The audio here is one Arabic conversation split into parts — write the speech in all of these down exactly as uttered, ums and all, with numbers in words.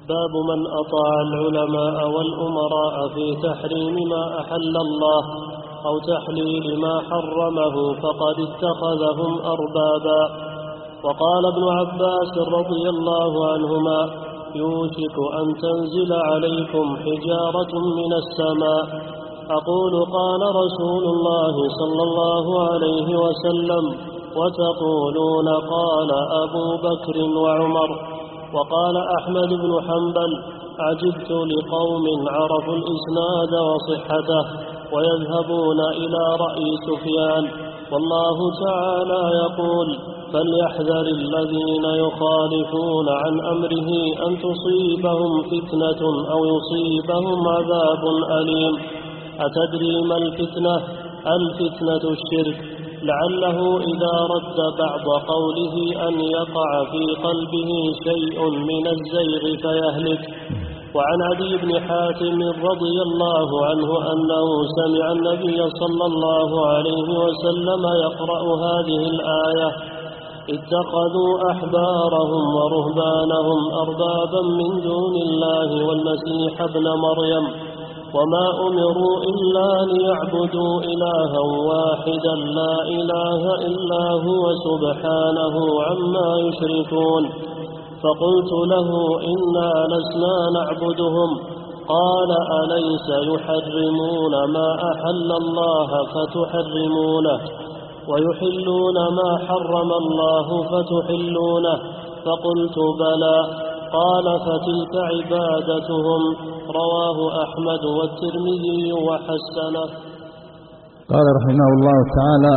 باب من أطاع العلماء والأمراء في تحريم ما أحل الله أو تحليل ما حرمه فقد اتخذهم أربابا. وقال ابن عباس رضي الله عنهما: يوشك أن تنزل عليكم حجارة من السماء. أقول: قال رسول الله صلى الله عليه وسلم، وتقولون قال أبو بكر وعمر. وقال أحمد بن حنبل: عجبت لقوم عرفوا الإسناد وصحته ويذهبون إلى رأي سفيان، والله تعالى يقول: فليحذر الذين يخالفون عن أمره أن تصيبهم فتنة أو يصيبهم عذاب أليم. أتدري ما الفتنة؟ الفتنة الشرك، لعله إذا رد بعض قوله أن يقع في قلبه شيء من الزيغ فيهلك. وعن عدي بن حاتم رضي الله عنه أنه سمع النبي صلى الله عليه وسلم يقرأ هذه الآية: اتخذوا أحبارهم ورهبانهم أربابا من دون الله والمسيح ابن مريم وما أمروا إلا ليعبدوا إلها واحدا لا إله إلا هو سبحانه عما يشركون. فقلت له: إنا لسنا نعبدهم. قال: أليس يحرمون ما أحل الله فتحرمونه ويحلون ما حرم الله فتحلونه؟ فقلت: بلى. قال: فتلك عبادتهم. رواه أحمد والترمذي وحسنه. قال رحمه الله تعالى: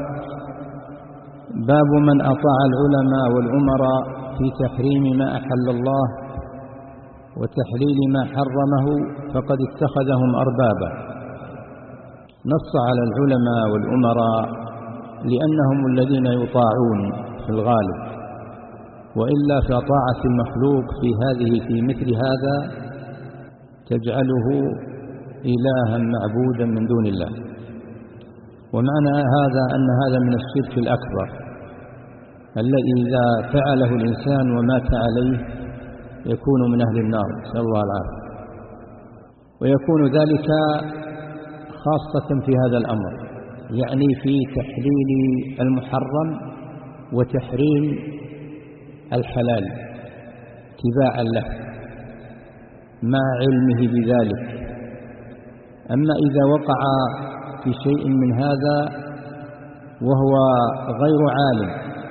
باب من أطاع العلماء والأمراء في تحريم ما أحل الله وتحليل ما حرمه فقد اتخذهم أربابا. نص على العلماء والأمراء لأنهم الذين يطاعون في الغالب، وإلا فطاعة المخلوق في هذه في مثل هذا تجعله إلها معبودا من دون الله. ومعنى هذا أن هذا من الشرك الأكبر الذي إذا فعله الإنسان ومات عليه يكون من أهل النار، نسأل الله العافية. ويكون ذلك خاصة في هذا الأمر، يعني في تحليل المحرم وتحريم الحلال اتباعا له مع علمه بذلك. أما إذا وقع في شيء من هذا وهو غير عالم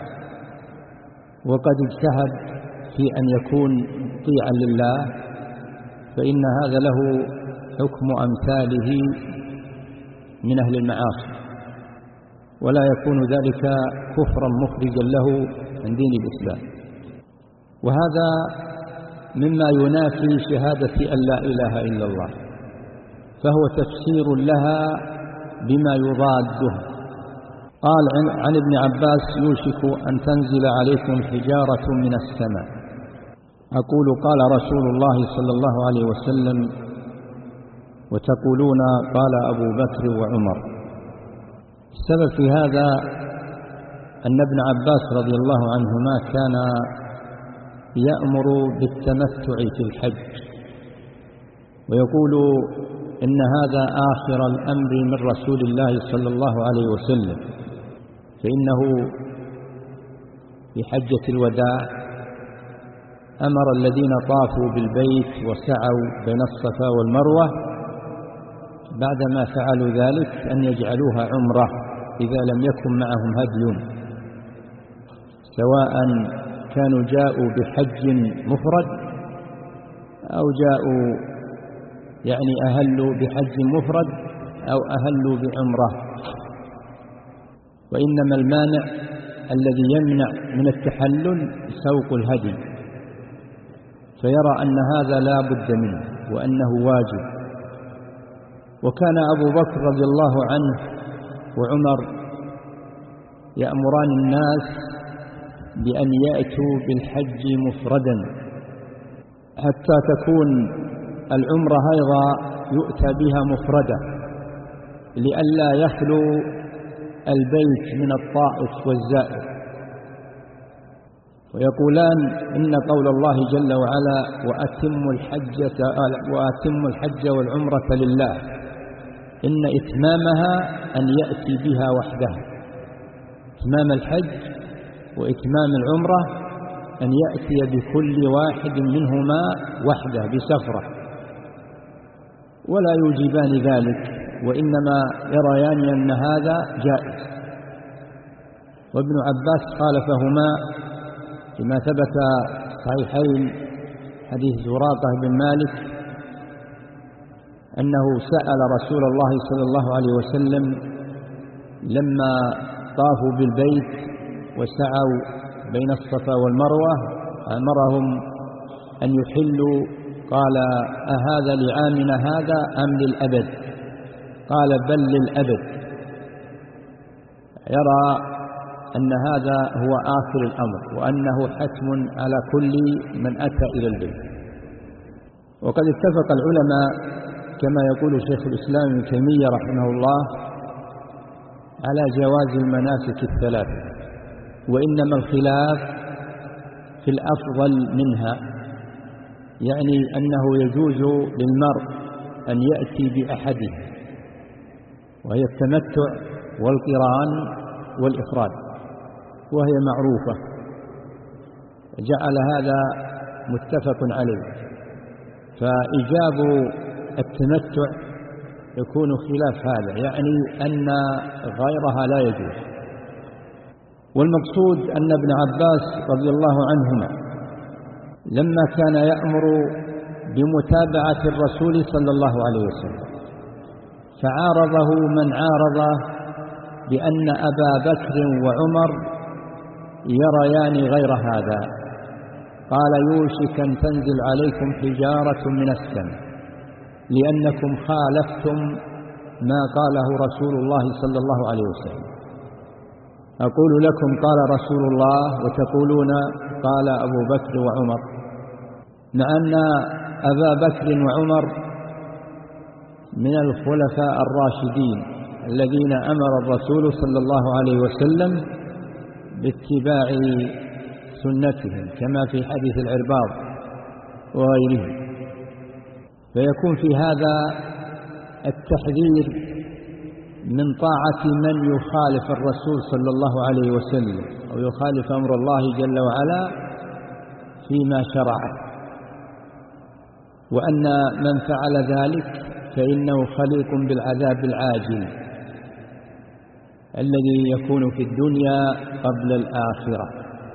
وقد اجتهد في أن يكون مطيعا لله فإن هذا له حكم أمثاله من أهل المعاصي، ولا يكون ذلك كفرا مخرجا له عن دين الإسلام. وهذا مما ينافي شهادة أن لا إله إلا الله، فهو تفسير لها بما يضاده. قال عن ابن عباس: يوشك أن تنزل عليكم حجارة من السماء. أقول: قال رسول الله صلى الله عليه وسلم، وتقولون قال أبو بكر وعمر. السبب في هذا أن ابن عباس رضي الله عنهما كان يأمر بالتمتع في الحج، ويقول إن هذا آخر الأمر من رسول الله صلى الله عليه وسلم، فإنه في حجة الوداع أمر الذين طافوا بالبيت وسعوا بين الصفا والمروة بعدما فعلوا ذلك أن يجعلوها عمرة إذا لم يكن معهم هدي، سواء كانوا جاءوا بحج مفرد أو جاءوا يعني أهلوا بحج مفرد أو أهلوا بعمرة. وإنما المانع الذي يمنع من التحلل سوق الهدي، فيرى أن هذا لا بد منه وأنه واجب. وكان أبو بكر رضي الله عنه وعمر يأمران الناس بأن يأتوا بالحج مفردا حتى تكون العمرة أيضا يؤتى بها مفردة، لئلا يخلو البيت من الطائف والزائر. ويقولان إن قول الله جل وعلا وأتموا الحج وأتموا الحج والعمرة لله إن إتمامها أن يأتي بها وحدها. إتمام الحج وإتمام العمرة أن يأتي بكل واحد منهما وحده بسفرة، ولا يوجبان ذلك، وإنما يريان أن هذا جائز. وابن عباس خالفهما كما ثبت صحيحين حديث زراقة بن مالك أنه سأل رسول الله صلى الله عليه وسلم لما طافوا بالبيت وسعوا بين الصفا والمروة أمرهم أن يحلوا، قال أهذا لعامنا هذا أم للأبد؟ قال بل للأبد، يرى أن هذا هو آخر الأمر وأنه حتم على كل من أتى إلى البيت. وقد اتفق العلماء كما يقول شيخ الإسلام ابن تيمية رحمه الله على جواز المناسك الثلاثة، وإنما الخلاف في الأفضل منها، يعني أنه يجوز للمرء أن يأتي بأحدها، وهي التمتع والقران والإفراد، وهي معروفة، جعل هذا متفق عليه. فإيجاب التمتع يكون خلاف هذا، يعني أن غيرها لا يجوز. والمقصود أن ابن عباس رضي الله عنهما لما كان يأمر بمتابعة الرسول صلى الله عليه وسلم فعارضه من عارضه بأن أبا بكر وعمر يريان غير هذا، قال يوشك أن تنزل عليكم حجارة من السماء لأنكم خالفتم ما قاله رسول الله صلى الله عليه وسلم. أقول لكم قال رسول الله وتقولون قال أبو بكر وعمر، مع أن أبا بكر وعمر من الخلفاء الراشدين الذين أمر الرسول صلى الله عليه وسلم باتباع سنتهم كما في حديث العرباض وغيره. فيكون في هذا التحذير من طاعة من يخالف الرسول صلى الله عليه وسلم أو يخالف أمر الله جل وعلا فيما شرعه، وأن من فعل ذلك فإنه خليق بالعذاب العاجل الذي يكون في الدنيا قبل الآخرة.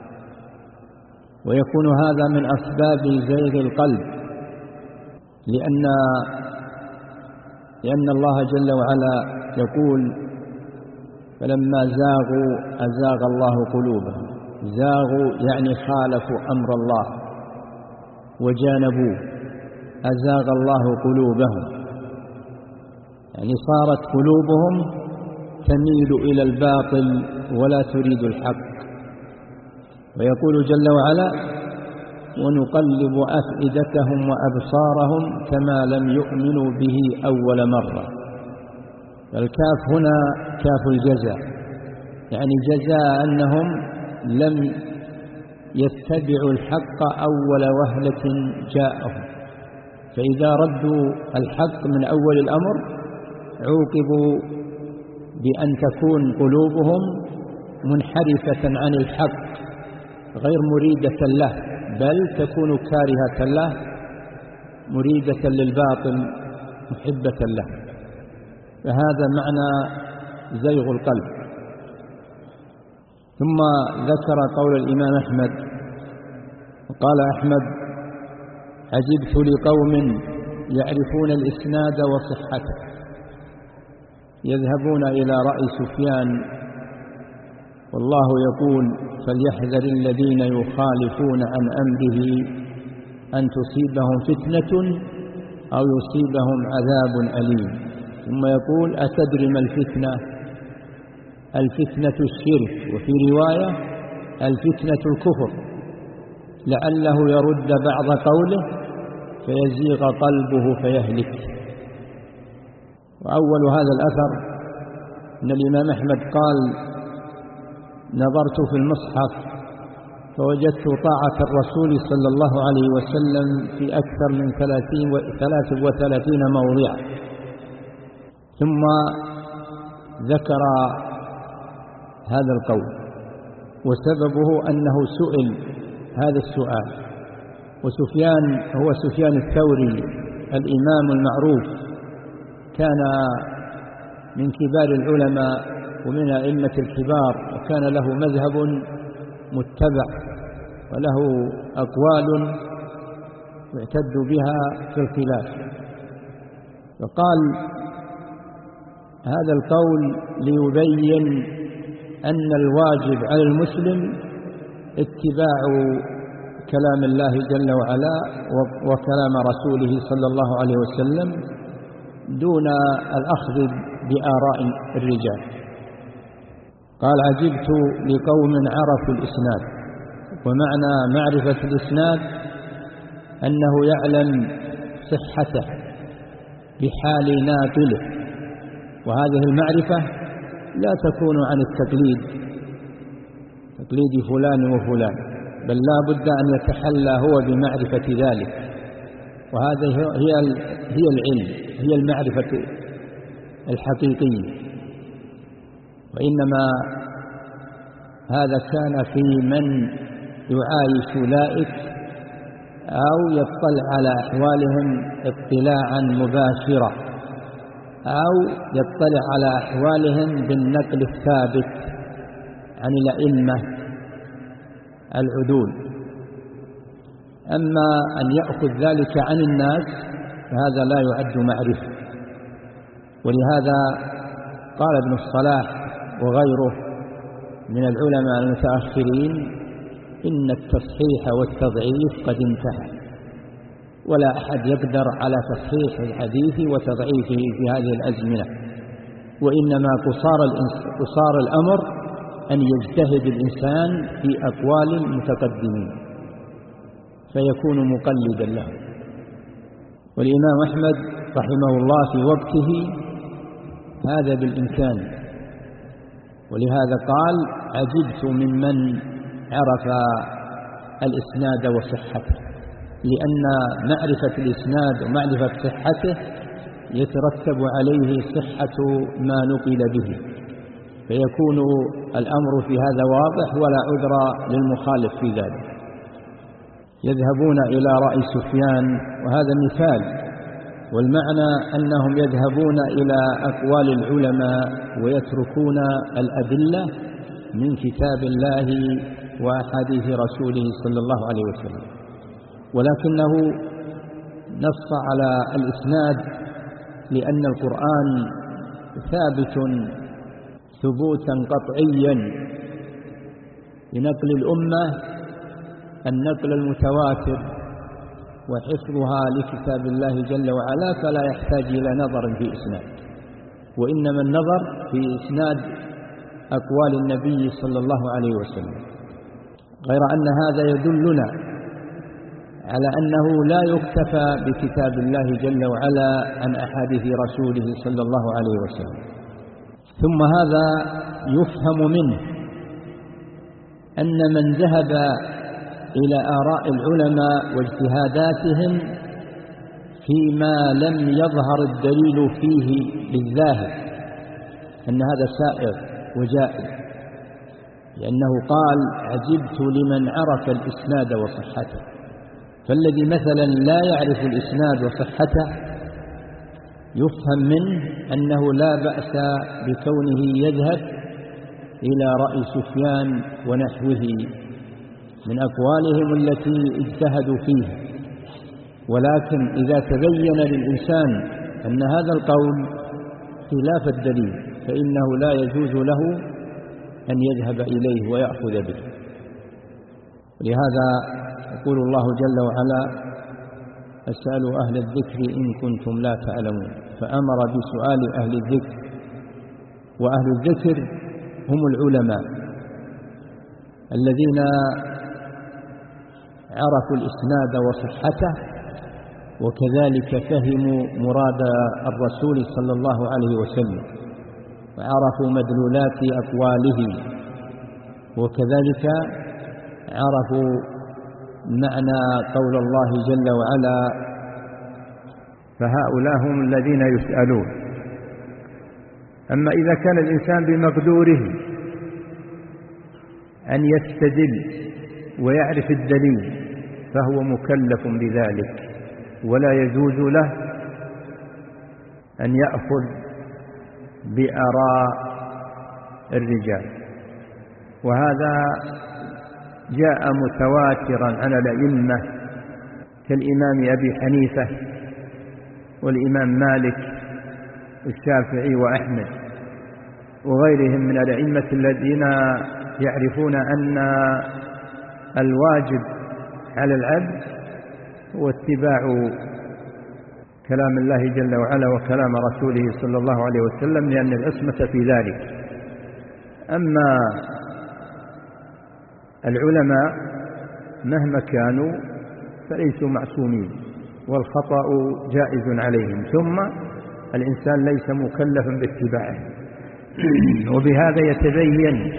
ويكون هذا من أسباب زيغ القلب، لأن لأن الله جل وعلا يقول فلما زاغوا أزاغ الله قلوبهم. زاغوا يعني خالفوا أمر الله وجانبوه، أزاغ الله قلوبهم يعني صارت قلوبهم تميل إلى الباطل ولا تريد الحق. ويقول جل وعلا ونقلب أفئدتهم وأبصارهم كما لم يؤمنوا به أول مرة. الكاف هنا كاف الجزاء، يعني جزاء أنهم لم يتبعوا الحق أول وهلة جاءهم، فإذا ردوا الحق من أول الأمر عوقبوا بأن تكون قلوبهم منحرفة عن الحق غير مريدة له، بل تكون كارهة له مريدة للباطل محبة له. فهذا معنى زيغ القلب. ثم ذكر قول الإمام أحمد، قال أحمد عجبت لقوم يعرفون الإسناد وصحته يذهبون إلى رأي سفيان والله يقول فليحذر الذين يخالفون عن أمره أن تصيبهم فتنة أو يصيبهم عذاب أليم. ثم يقول أتدري ما الفتنة؟ الفتنة الشرك، وفي رواية الفتنة الكفر، لعله يرد بعض قوله فيزيغ قلبه فيهلك. وأول هذا الأثر أن الإمام أحمد قال نظرت في المصحف فوجدت طاعة الرسول صلى الله عليه وسلم في أكثر من ثلاث وثلاثين موضع. ثم ذكر هذا القول، وسببه أنه سئل هذا السؤال، وسفيان هو سفيان الثوري الإمام المعروف، كان من كبار العلماء ومن أئمة الكبار، وكان له مذهب متبع وله أقوال يعتد بها في الخلاف. فقال هذا القول ليبين أن الواجب على المسلم اتباع كلام الله جل وعلا وكلام رسوله صلى الله عليه وسلم دون الأخذ بآراء الرجال. قال عجبت لقوم عرفوا الإسناد، ومعنى معرفة الإسناد أنه يعلم صحته بحال ناقله، وهذه المعرفة لا تكون عن التقليد تقليد فلان وفلان، بل لا بد أن يتحلى هو بمعرفة ذلك، وهذه هي هي العلم، هي المعرفة الحقيقية. وإنما هذا كان في من يعايش أولئك أو يطلع على أحوالهم اطلاعا مباشرا، أو يطلع على أحوالهم بالنقل الثابت عن الأئمة العدول. أما أن يأخذ ذلك عن الناس فهذا لا يعد معرفة. ولهذا قال ابن الصلاح وغيره من العلماء المتأخرين إن التصحيح والتضعيف قد انتهى، ولا أحد يقدر على تصحيح الحديث وتضعيفه في هذه الأزمنة، وإنما قصار, قصار الأمر أن يجتهد الإنسان في أقوال المتقدمين فيكون مقلدا له. والإمام أحمد رحمه الله في وقته هذا بالإمكان، ولهذا قال عجبت ممن عرف الإسناد وصحته، لأن معرفة الإسناد ومعرفة صحته يترتب عليه صحة ما نقل به، فيكون الأمر في هذا واضح ولا عذر للمخالف في ذلك. يذهبون إلى رأي سفيان، وهذا مثال، والمعنى أنهم يذهبون إلى أقوال العلماء ويتركون الأدلة من كتاب الله وأحاديث رسوله صلى الله عليه وسلم، ولكنه نص على الإسناد لأن القرآن ثابت ثبوتا قطعيا لنقل الأمة النقل المتواتر وحفظها لكتاب الله جل وعلا، فلا يحتاج إلى نظر في إسناد، وإنما النظر في إسناد أقوال النبي صلى الله عليه وسلم. غير أن هذا يدلنا على أنه لا يكتفى بكتاب الله جل وعلا عن أحاديث رسوله صلى الله عليه وسلم. ثم هذا يفهم منه أن من ذهب إلى آراء العلماء واجتهاداتهم فيما لم يظهر الدليل فيه بالظاهر أن هذا سائر وجائز، لأنه قال عجبت لمن عرف الإسناد وصحته. فالذي مثلا لا يعرف الإسناد وصحته يفهم منه أنه لا بأس بكونه يذهب إلى رأي سفيان ونحوه من أقوالهم التي اجتهدوا فيها، ولكن إذا تبين للإنسان أن هذا القول خلاف الدليل فإنه لا يجوز له أن يذهب إليه ويأخذ به. لهذا يقول الله جل وعلا فاسألوا أهل الذكر إن كنتم لا تعلمون، فأمر بسؤال أهل الذكر، وأهل الذكر هم العلماء الذين عرفوا الإسناد وصحته، وكذلك فهموا مراد الرسول صلى الله عليه وسلم وعرفوا مدلولات أقواله، وكذلك عرفوا معنى قول الله جل وعلا فهؤلاء هم الذين يسألون. أما إذا كان الإنسان بمقدوره أن يستدل ويعرف الدليل فهو مكلف بذلك، ولا يجوز له أن يأخذ بآراء الرجال. وهذا جاء متواترا على الأئمة كالإمام أبي حنيفة والإمام مالك والشافعي وأحمد وغيرهم من الأئمة الذين يعرفون أن الواجب على العبد هو اتباع كلام الله جل وعلا وكلام رسوله صلى الله عليه وسلم، لأن العصمة في ذلك. أما العلماء مهما كانوا فليسوا معصومين، والخطأ جائز عليهم، ثم الإنسان ليس مكلفا باتباعه. وبهذا يتبين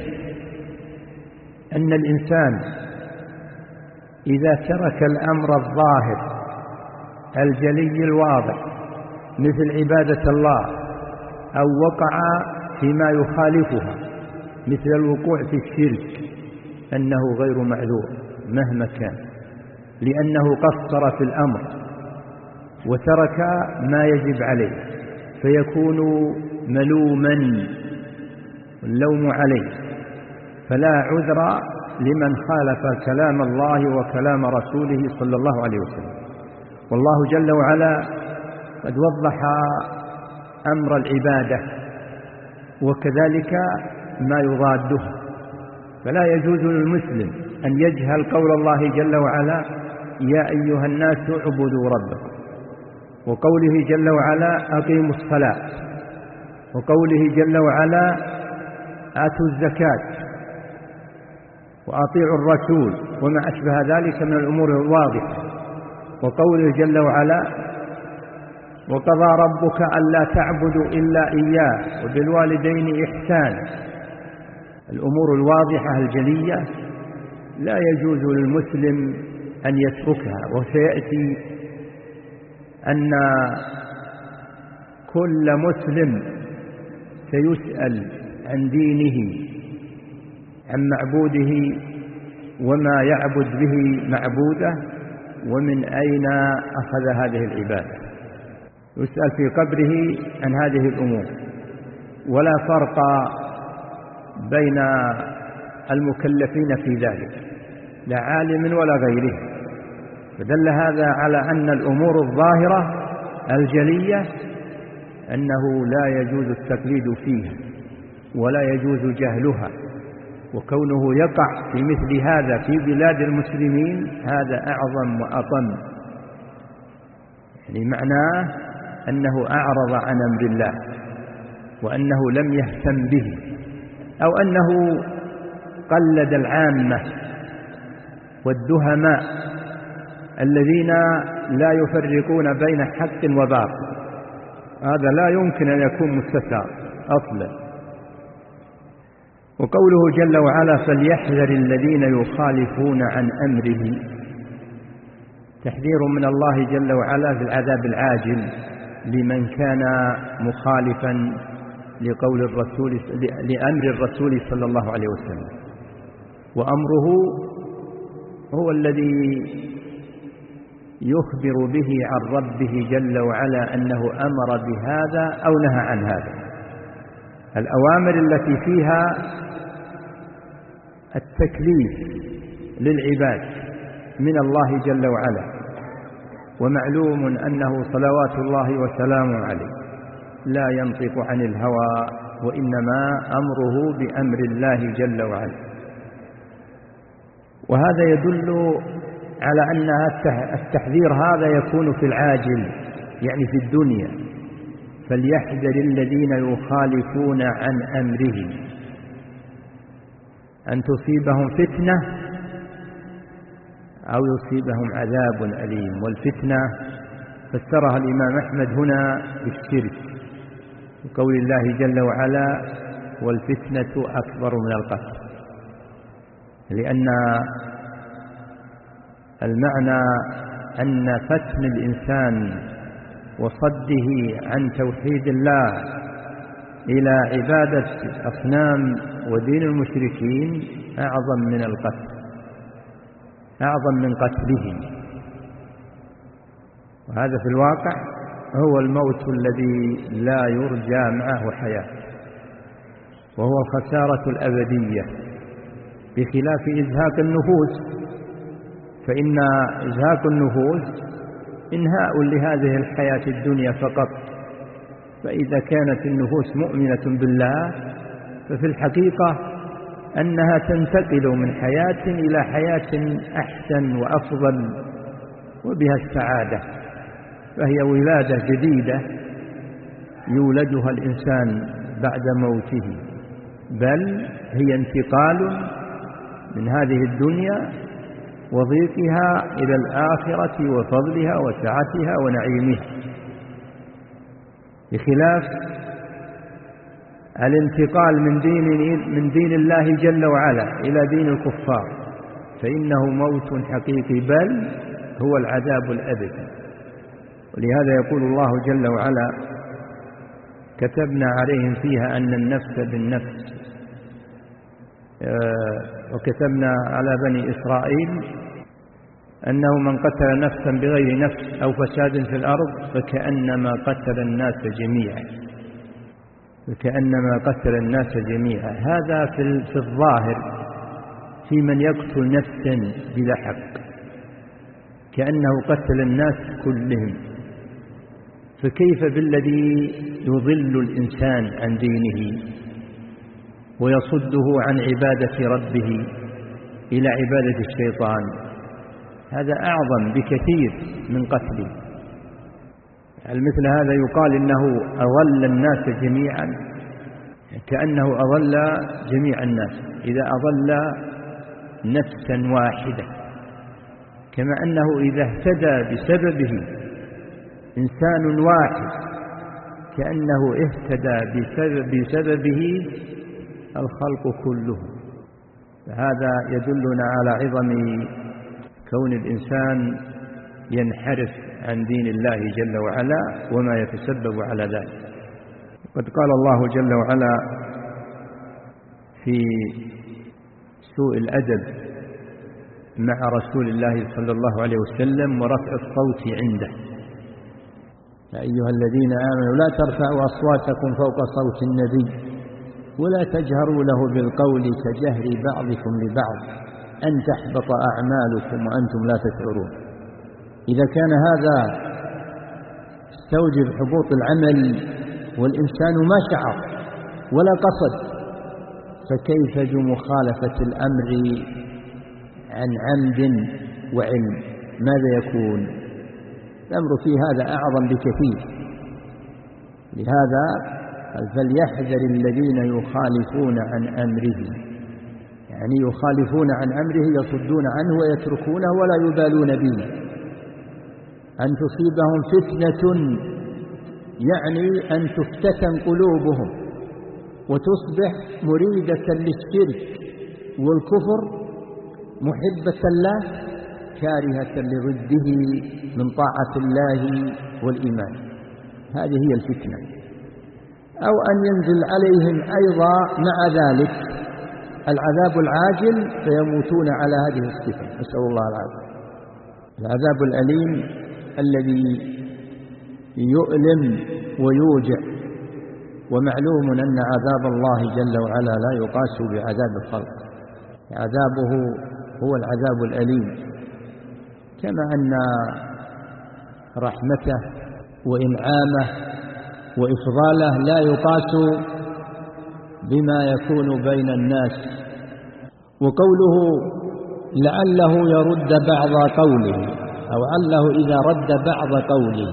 أن الإنسان إذا ترك الأمر الظاهر الجلي الواضح مثل عبادة الله أو وقع فيما يخالفها مثل الوقوع في الشرك أنه غير معذور مهما كان، لأنه قصر في الأمر وترك ما يجب عليه، فيكون ملوما اللوم عليه. فلا عذر لمن خالف كلام الله وكلام رسوله صلى الله عليه وسلم. والله جل وعلا قد وضح أمر العبادة وكذلك ما يضادها، فلا يجوز للمسلم أن يجهل قول الله جل وعلا يا أيها الناس اعبدوا ربكم، وقوله جل وعلا أقيموا الصلاة، وقوله جل وعلا آتوا الزكاة وأطيعوا الرسول وما أشبه ذلك من الأمور الواضحة، وقوله جل وعلا وقضى ربك ألا تعبدوا إلا إياه وبالوالدين إحسانا. الأمور الواضحة الجلية لا يجوز للمسلم أن يتركها. وسيأتي أن كل مسلم سيسأل عن دينه عن معبوده وما يعبد به معبوده ومن أين أخذ هذه العبادة، يسأل في قبره عن هذه الأمور. ولا فرق بين المكلفين في ذلك لا عالم ولا غيره. فدل هذا على أن الأمور الظاهرة الجلية أنه لا يجوز التقليد فيها ولا يجوز جهلها، وكونه يقع في مثل هذا في بلاد المسلمين هذا أعظم وأطم، يعني معناه أنه أعرض عن أمر الله وأنه لم يهتم به، أو أنه قلد العامة والدهماء الذين لا يفرقون بين حق وباطل. هذا لا يمكن أن يكون مستثار أصلا. وقوله جل وعلا فليحذر الذين يخالفون عن أمره، تحذير من الله جل وعلا في العذاب العاجل لمن كان مخالفا لقول الرسول لأمر الرسول صلى الله عليه وسلم. وأمره هو الذي يخبر به عن ربه جل وعلا أنه أمر بهذا أو نهى عن هذا. الأوامر التي فيها التكليف للعباد من الله جل وعلا، ومعلوم أنه صلوات الله وسلامه عليه لا ينطق عن الهوى وإنما أمره بأمر الله جل وعلا. وهذا يدل على أن التحذير هذا يكون في العاجل يعني في الدنيا. فليحذر الذين يخالفون عن أمره أن تصيبهم فتنة أو يصيبهم عذاب أليم. والفتنة فسرها الإمام أحمد هنا بالشرك، وقول الله جل وعلا والفتنة أكبر من القتل، لأن المعنى أن فتن الإنسان وصده عن توحيد الله إلى عبادة أصنام ودين المشركين أعظم من القتل، أعظم من قتلهم. وهذا في الواقع هو الموت الذي لا يرجى معه حياة، وهو الخسارة الأبدية، بخلاف إزهاق النفوس، فإن إزهاق النفوس إنهاء لهذه الحياة الدنيا فقط. فإذا كانت النفوس مؤمنة بالله ففي الحقيقة أنها تنتقل من حياة إلى حياة أحسن وأفضل وبها السعادة، فهي ولادة جديدة يولدها الإنسان بعد موته، بل هي انتقال من هذه الدنيا وضيقها إلى الآخرة وفضلها وسعتها ونعيمها، بخلاف الانتقال من دين من دين الله جل وعلا إلى دين الكفار، فإنه موت حقيقي، بل هو العذاب الأبدي. ولهذا يقول الله جل وعلا: كتبنا عليهم فيها أن النفس بالنفس، وكتبنا على بني إسرائيل أنه من قتل نفسا بغير نفس أو فساد في الأرض فكأنما قتل الناس جميعا، فكأنما قتل الناس جميعا. هذا في الظاهر في من يقتل نفسا بلا حق، كأنه قتل الناس كلهم، فكيف بالذي يضل الإنسان عن دينه ويصده عن عبادة ربه إلى عبادة الشيطان؟ هذا أعظم بكثير من قتله. مثل هذا يقال إنه أضل الناس جميعا، كأنه أضل جميع الناس إذا أضل نفسا واحدة، كما أنه إذا اهتدى بسببه إنسان واحد كأنه اهتدى بسبب بسببه الخلق كله. فهذا يدلنا على عظم كون الإنسان ينحرف عن دين الله جل وعلا وما يتسبب على ذلك. قد قال الله جل وعلا في سوء الأدب مع رسول الله صلى الله عليه وسلم ورفع الصوت عنده: يا أيها الذين آمنوا لا ترفعوا أصواتكم فوق صوت النبي ولا تجهروا له بالقول كجهر بعضكم لبعض أن تحبط أعمالكم وأنتم لا تشعرون. إذا كان هذا استوجب حبوط العمل والإنسان ما شعر ولا قصد، فكيف بمخالفة الأمر عن عمد وعلم؟ ماذا يكون؟ الأمر في هذا أعظم بكثير. لهذا فليحذر الذين يخالفون عن أمره، يعني يخالفون عن أمره يصدون عنه ويتركونه ولا يبالون به، أن تصيبهم فتنة، يعني أن تفتتن قلوبهم وتصبح مريدة للشرك والكفر محبة الله كارهة لضده من طاعة الله والإيمان. هذه هي الفتنة. أو أن ينزل عليهم أيضا مع ذلك العذاب العاجل فيموتون على هذه الصفة، نسأل الله العافية. العذاب الأليم الذي يؤلم ويوجع، ومعلوم أن عذاب الله جل وعلا لا يقاس بعذاب الخلق، عذابه هو العذاب الأليم، كما أن رحمته وإنعامه وإفضاله لا يقاس بما يكون بين الناس. وقوله لعله يرد بعض قوله أو عله إذا رد بعض قوله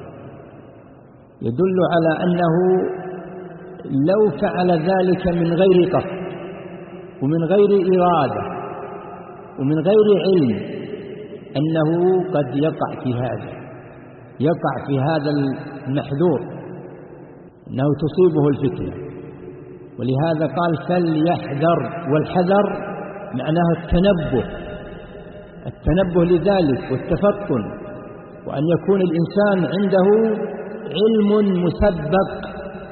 يدل على أنه لو فعل ذلك من غير قصد ومن غير إرادة ومن غير علم أنه قد يقع في هذا يقع في هذا المحذور، أنه تصيبه الفتنة. ولهذا قال فليحذر، والحذر معناه التنبه التنبه لذلك والتفطن، وأن يكون الإنسان عنده علم مسبق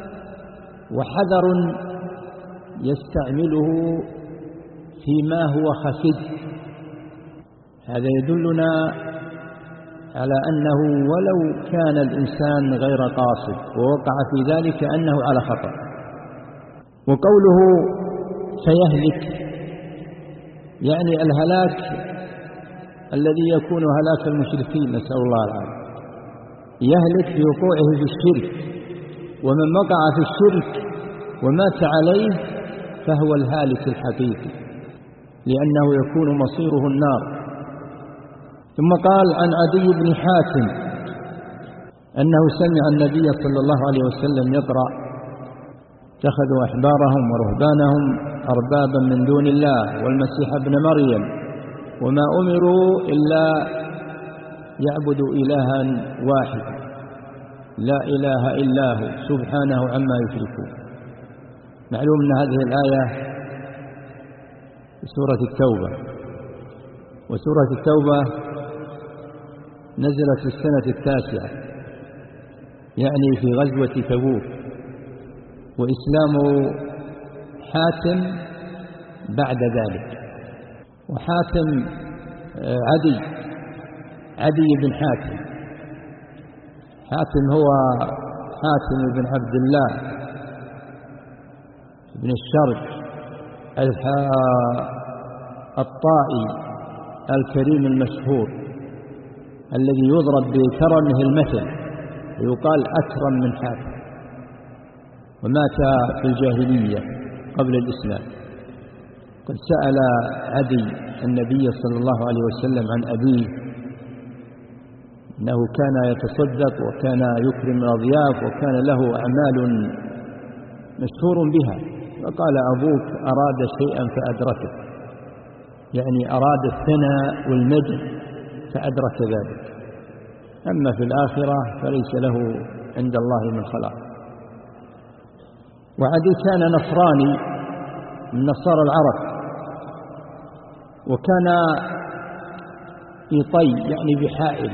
وحذر يستعمله فيما هو خفي. هذا يدلنا على أنه ولو كان الإنسان غير قاصد ووقع في ذلك أنه على خطأ. وقوله سيهلك يعني الهلاك الذي يكون هلاك المشركين، نسأل الله العافية، يهلك بوقوعه في الشرك، ومن وقع في الشرك ومات عليه فهو الهالك الحقيقي، لأنه يكون مصيره النار. ثم قال عن عدي بن حاتم أنه سمع النبي صلى الله عليه وسلم يقرأ: اتخذوا أحبارهم ورهبانهم أربابا من دون الله والمسيح ابن مريم وما أمروا إلا يعبدوا إلها واحدا لا إله إلا هو سبحانه عما يشركون. معلوم أن هذه الآية في سورة التوبة، وسورة التوبة نزلت في السنة التاسعة، يعني في غزوة تبوك، وإسلام حاتم بعد ذلك. وحاتم عدي عدي بن حاتم حاتم هو حاتم بن عبد الله بن الشرج الطائي الكريم المشهور الذي يضرب بكرمه المثل ويقال أكرم من حاتم، ومات في الجاهلية قبل الإسلام. قد سأل عدي النبي صلى الله عليه وسلم عن أبيه، أنه كان يتصدق وكان يكرم الأضياف وكان له أعمال مشهور بها، فقال: أبوك أراد شيئا فأدركه، يعني أراد الثناء والمجد فأدرك ذلك، أما في الآخرة فليس له عند الله من خلاق. وعدي كان نصراني من نصارى العرب، وكان يطي يعني بحائل،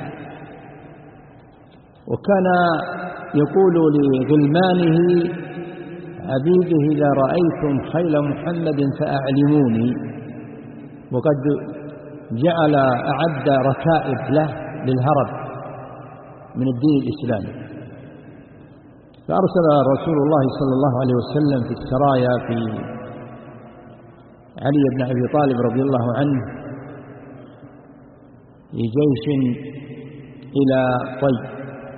وكان يقول لغلمانه عبيده: إذا رأيتم خيل محمد فأعلموني. وقد جعل أعد ركائب له للهرب من الدين الإسلامي. فأرسل رسول الله صلى الله عليه وسلم في السرايا في علي بن أبي طالب رضي الله عنه لجيش إلى طي،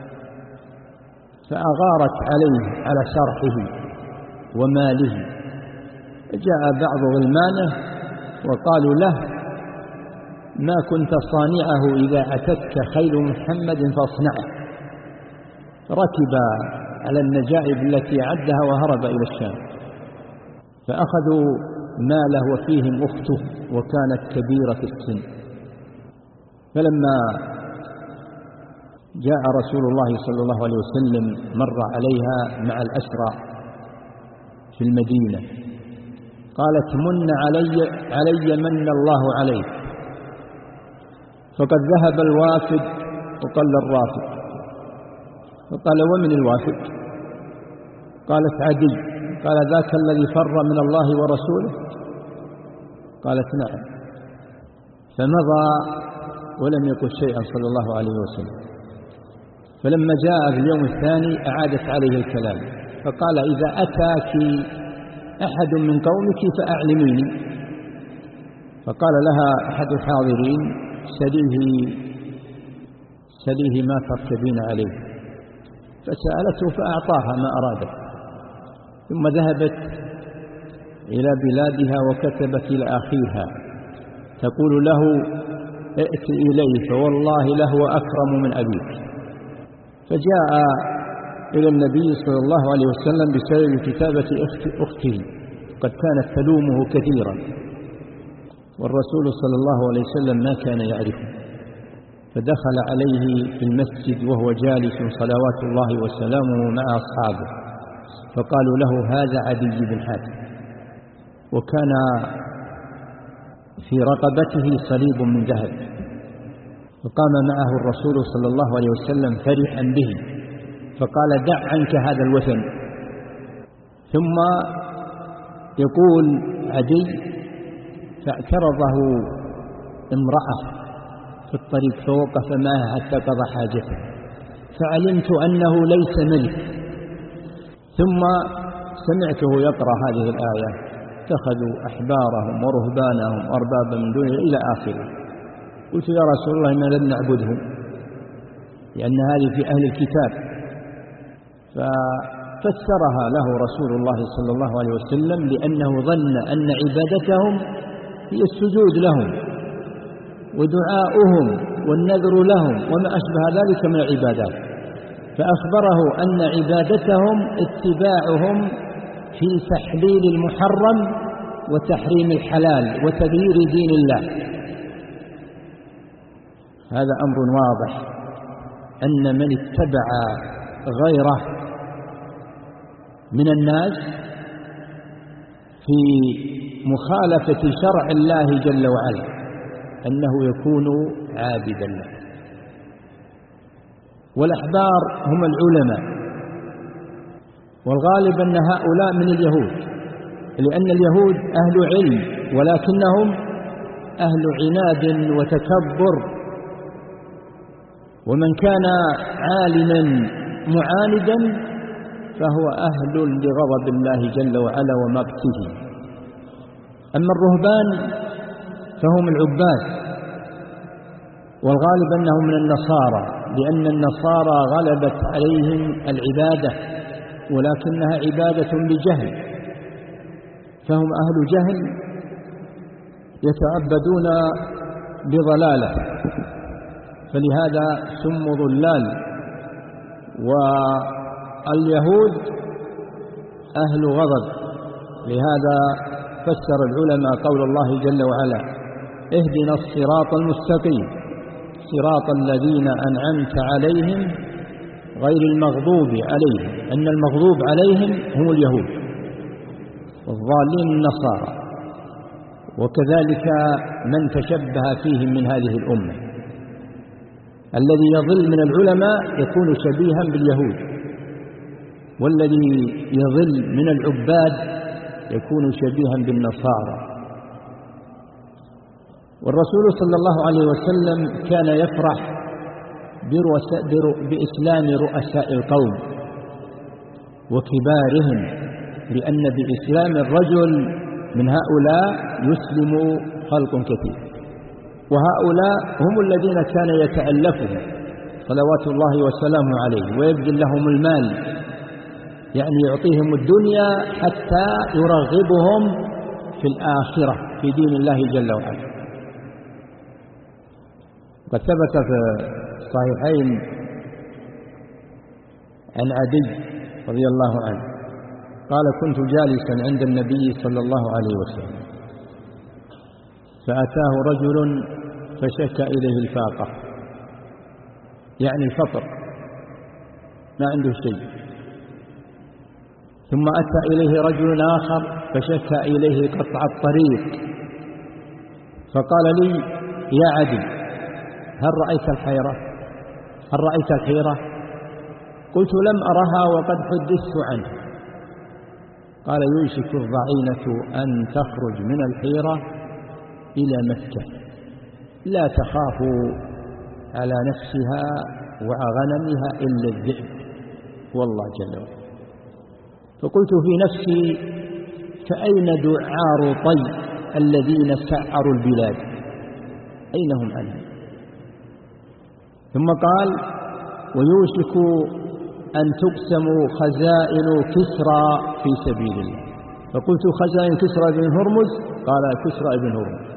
فأغارت عليه على شرحه وماله، جاء بعض غلمانه وقالوا له: ما كنت صانعه إذا أتتك خيل محمد فاصنعه. ركب على النجائب التي عدها وهرب إلى الشام، فأخذوا ماله وفيهم أخته وكانت كبيرة السن. فلما جاء رسول الله صلى الله عليه وسلم مر عليها مع الأسرى في المدينة، قالت: من علي, علي من الله عليك. فقد ذهب الوافد وقل الرافد. فقال: ومن الوافد؟ قالت: عدي. قال: ذاك الذي فر من الله ورسوله؟ قالت: نعم. فمضى ولم يقل شيئا صلى الله عليه وسلم. فلما جاء في اليوم الثاني أعادت عليه الكلام، فقال: إذا أتاك أحد من قومك فأعلميني. فقال لها أحد الحاضرين: سليه سليه ما تركبين عليه. فسألته فأعطاها ما أرادت، ثم ذهبت إلى بلادها وكتبت إلى أخيها تقول له: ائت إليه فوالله لهو أكرم من أبيك. فجاء إلى النبي صلى الله عليه وسلم بسبب كتابة أخته، قد كانت تلومه كثيرا، والرسول صلى الله عليه وسلم ما كان يعرفه. فدخل عليه في المسجد وهو جالس صلوات الله وسلامه مع أصحابه، فقالوا له: هذا عدي بن حاتم. وكان في رقبته صليب من ذهب، فقام معه الرسول صلى الله عليه وسلم فرحا به، فقال دع عنك هذا الوثن. ثم يقول عدي فاعترضه امرأة في الطريق فوقف معها حتى قضى حاجته، فعلمت أنه ليس ملك. ثم سمعته يقرأ هذه الآية: اتخذوا أحبارهم ورهبانهم أربابا من دونه إلى آخره. قلت يا رسول الله إنا لن نعبدهم، لأن هذه في أهل الكتاب. ففسرها له رسول الله صلى الله عليه وسلم لأنه ظن أن عبادتهم هي السجود لهم ودعاؤهم والنذر لهم وما أشبه ذلك من العبادات، فأخبره أن عبادتهم اتباعهم في تحليل المحرم وتحريم الحلال وتغيير دين الله. هذا أمر واضح أن من اتبع غيره من الناس في مخالفة شرع الله جل وعلا أنه يكون عابدا له. والأحبار هم العلماء، والغالب أن هؤلاء من اليهود، لأن اليهود أهل علم ولكنهم أهل عناد وتكبر، ومن كان عالما معاندا فهو أهل لغضب الله جل وعلا ومقته. أما الرهبان فهم العباد، والغالب أنهم من النصارى، لأن النصارى غلبت عليهم العبادة ولكنها عبادة بجهل، فهم أهل جهل يتعبدون بضلالة، فلهذا سموا ضلال. واليهود أهل غضب، لهذا فسر العلماء قول الله جل وعلا: اهدنا الصراط المستقيم صراط الذين أنعمت عليهم غير المغضوب عليهم، أن المغضوب عليهم هم اليهود والضالين النصارى، وكذلك من تشبه فيهم من هذه الأمة. الذي يضل من العلماء يكون شبيها باليهود، والذي يضل من العباد يكون شبيها بالنصارى. والرسول صلى الله عليه وسلم كان يفرح بإسلام رؤساء القوم وكبارهم، لأن بإسلام الرجل من هؤلاء يسلم خلق كثير، وهؤلاء هم الذين كان يتألفهم صلوات الله وسلامه عليه ويبذل لهم المال، يعني يعطيهم الدنيا حتى يرغبهم في الآخرة في دين الله جل وعلا. قد ثبت في الصحيحين عن عدي رضي الله عنه قال: كنت جالسا عند النبي صلى الله عليه وسلم فأتاه رجل فشكى إليه الفاقة، يعني الفقر، ما عنده شيء. ثم أتى إليه رجل آخر فشكى إليه قطع الطريق، فقال لي: يا عدي، هل رأيت الحيرة؟ هل رأيت الحيرة؟ قلت: لم أرها وقد حدثت عنه. قال: يوشك الضعينة أن تخرج من الحيرة إلى مكة، لا تخاف على نفسها وغنمها إلا الذئب والله جل وعلا. فقلت في نفسي: فأين دعار طي الذين سعروا البلاد؟ أين هم عنهم؟ ثم قال: ويوشك أن تقسم خزائن كسرى في سبيل الله. فقلت: خزائن كسرى بن هرمز؟ قال: كسرى بن هرمز.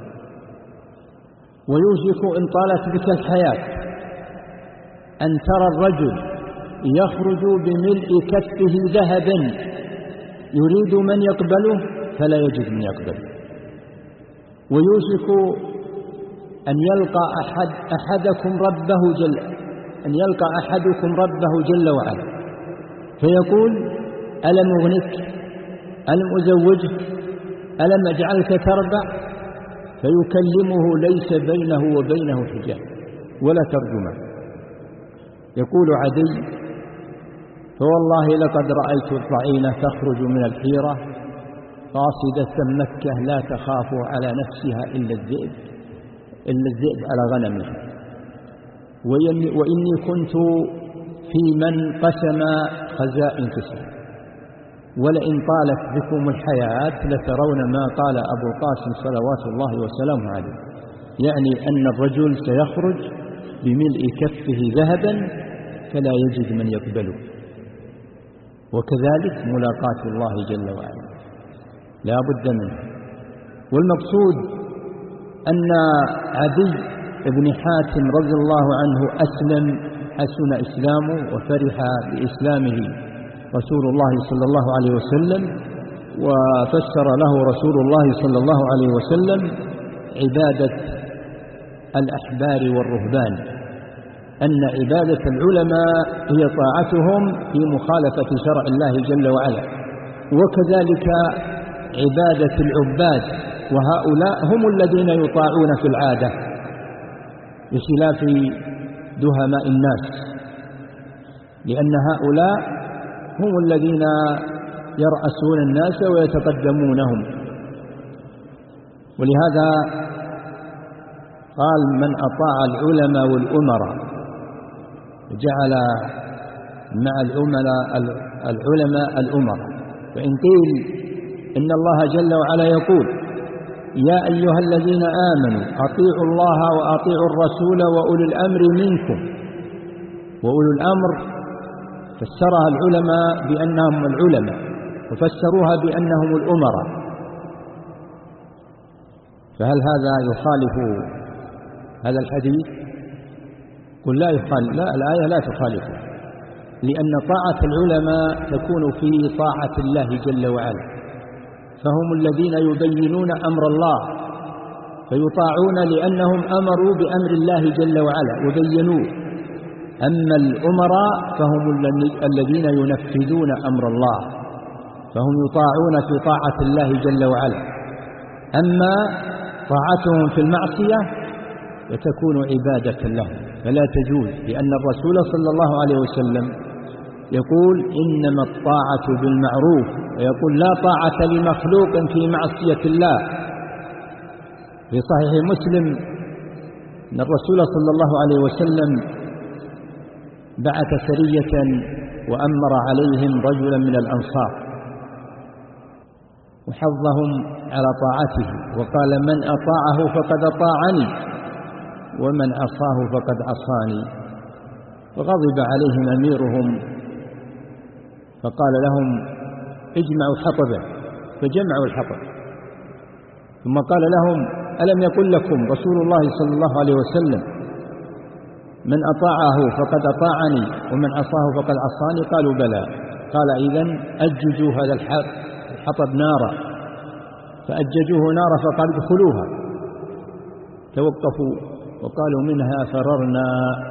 ويوشك إن طالت بك الحياة أن ترى الرجل يخرج بملء كفه ذهبا يريد من يقبله فلا يجد من يقبله. ويوشك أن يلقى أحد أحدكم ربه جل أن يلقى أحدكم ربه جل وعلا فيقول: ألم أغنك؟ ألم أزوجك؟ ألم أجعلك تربع؟ فيكلمه ليس بينه وبينه حجاب ولا ترجمة. يقول عدي: فوالله لقد رأيت الضعينة تخرج من الحيرة قاصدة مكة لا تخاف على نفسها إلا الذئب إلا الذئب على غنمها، وإني كنت في من قسم خزائن كسرى، ولئن طالت بكم الحياة لترون ما قال أبو القاسم صلوات الله وسلامه عليه، يعني أن الرجل سيخرج بملء كفه ذهبا فلا يجد من يقبله، وكذلك ملاقاة الله جل وعلا لا بد منه. والمقصود أن عدي بن حاتم رضي الله عنه أسلم، حسن إسلامه وفرح بإسلامه رسول الله صلى الله عليه وسلم، وفسر له رسول الله صلى الله عليه وسلم عبادة الأحبار والرهبان، أن عبادة العلماء هي طاعتهم في مخالفة شرع الله جل وعلا، وكذلك عبادة العباد، وهؤلاء هم الذين يطاعون في العادة بخلاف دهماء الناس، لأن هؤلاء هم الذين يرأسون الناس ويتقدمونهم. ولهذا قال: من أطاع العلماء والأمراء، جعل مع العلماء العلماء الأمراء. وإن قيل إن الله جل وعلا يقول: يا أيها الذين آمنوا أطيعوا الله وأطيعوا الرسول وأولي الأمر منكم. وأولي الأمر فسرها العلماء بأنهم العلماء، وفسروها بأنهم الأمراء. فهل هذا يخالف هذا الحديث؟ قل لا يخالف، لا، الآية لا تخالفه، لأن طاعة العلماء تكون في طاعة الله جل وعلا، فهم الذين يبينون أمر الله فيطاعون لأنهم أمروا بأمر الله جل وعلا وبينوه. أما الأمراء فهم الذين ينفذون أمر الله، فهم يطاعون في طاعة الله جل وعلا. أما طاعتهم في المعصية فتكون عبادة لهم فلا تجوز، لأن الرسول صلى الله عليه وسلم يقول: إنما الطاعة بالمعروف، ويقول: لا طاعة لمخلوق في معصية الله. في صحيح مسلم أن الرسول صلى الله عليه وسلم بعث سرية وأمر عليهم رجلا من الأنصار وحضهم على طاعته، وقال: من أطاعه فقد أطاعني ومن عصاه فقد عصاني. فغضب عليهم أميرهم فقال لهم: اجمعوا حطبا، فجمعوا الحطب، ثم قال لهم: ألم يقل لكم رسول الله صلى الله عليه وسلم: من أطاعه فقد أطاعني ومن عصاه فقد عصاني؟ قالوا: بلى. قال: إذن أججوا هذا الحطب نارا، فأججوه نارا فقال: ادخلوها. توقفوا وقالوا: منها فررنا.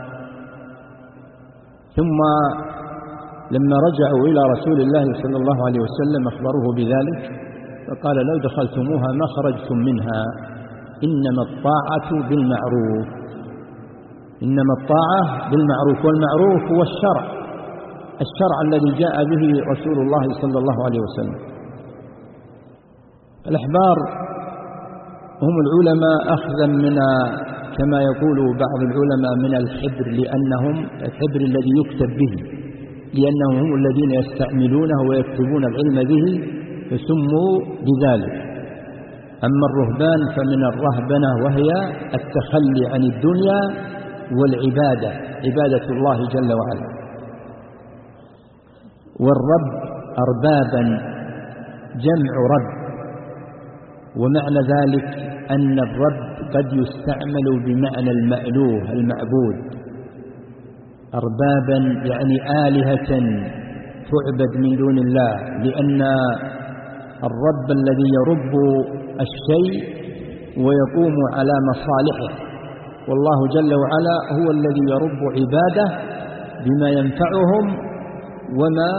ثم لما رجعوا إلى رسول الله صلى الله عليه وسلم أخبروه بذلك، فقال: لو دخلتموها ما خرجتم منها، إنما الطاعة بالمعروف، إنما الطاعة بالمعروف، والمعروف هو الشرع، الشرع الذي جاء به رسول الله صلى الله عليه وسلم. الأحبار هم العلماء أخذا من، كما يقول بعض العلماء، من الحبر، لأنهم الحبر الذي يكتب به، لأنهم هم الذين يستعملونه ويكتبون العلم به فسموا بذلك. أما الرهبان فمن الرهبنة، وهي التخلي عن الدنيا والعبادة، عبادة الله جل وعلا. والرب أربابا جمع رب، ومعنى ذلك أن الرب قد يستعمل بمعنى المألوه المعبود. أربابا يعني آلهة تعبد من دون الله، لأن الرب الذي يرب الشيء ويقوم على مصالحه، والله جل وعلا هو الذي يرب عباده بما ينفعهم وما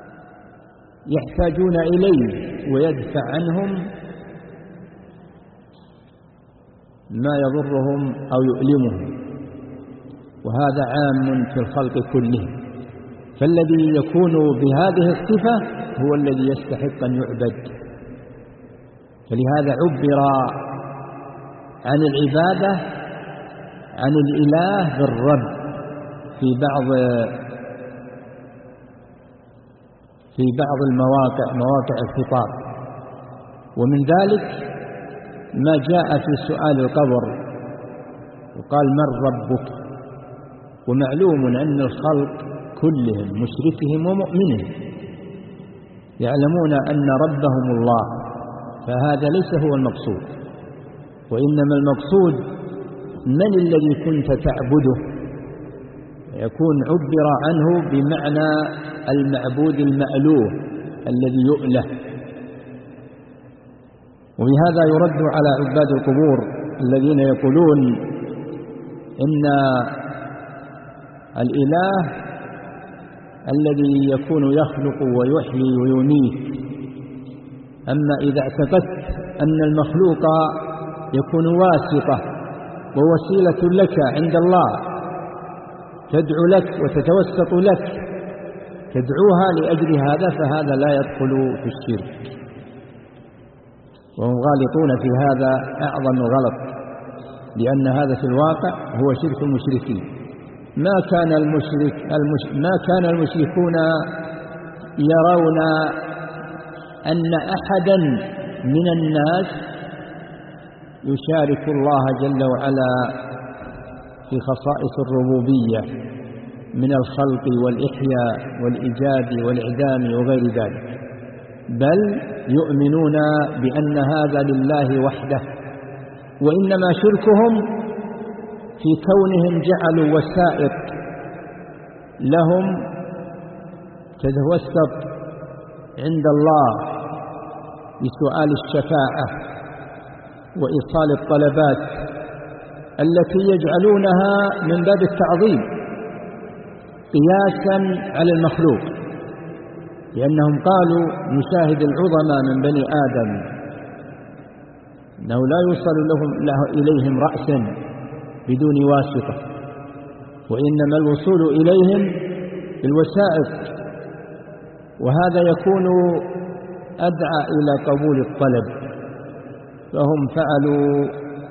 يحتاجون إليه، ويدفع عنهم ما يضرهم أو يؤلمهم، وهذا عام في الخلق كلهم. فالذي يكون بهذه الصفة هو الذي يستحق أن يعبد. فلهذا عبر عن العبادة عن الإله بالرب في بعض في بعض المواقع مواقع الخطاب. ومن ذلك ما جاء في سؤال القبر وقال من ربك؟ ومعلوم أن الخلق كلهم مشركهم ومؤمنهم يعلمون أن ربهم الله، فهذا ليس هو المقصود، وإنما المقصود من الذي كنت تعبده، يكون عبر عنه بمعنى المعبود المألوه الذي يؤله. وبهذا يرد على عباد القبور الذين يقولون إن الإله الذي يكون يخلق ويحيي ويميت، أما إذا اعتقدت أن المخلوق يكون واسطة ووسيلة لك عند الله تدعو لك وتتوسط لك تدعوها لأجل هذا، فهذا لا يدخل في الشرك، وهم غالطون في هذا أعظم غلط، لأن هذا في الواقع هو شرك المشركين. ما كان المشرك المش... ما كان المشركون يرون أن أحدا من الناس يشارك الله جل وعلا في خصائص الربوبية من الخلق والإحياء والإيجاد والإعدام وغير ذلك، بل يؤمنون بأن هذا لله وحده. وإنما شركهم في كونهم جعلوا وسائط لهم تتوسط عند الله بسؤال الشفاعة وإيصال الطلبات التي يجعلونها من باب التعظيم قياسا على المخلوق، لأنهم قالوا نشاهد العظماء من بني آدم أنه لا يوصل لهم له إليهم رأسا بدون واسطة، وإنما الوصول إليهم بالوسائط، وهذا يكون أدعى إلى قبول الطلب. فهم فعلوا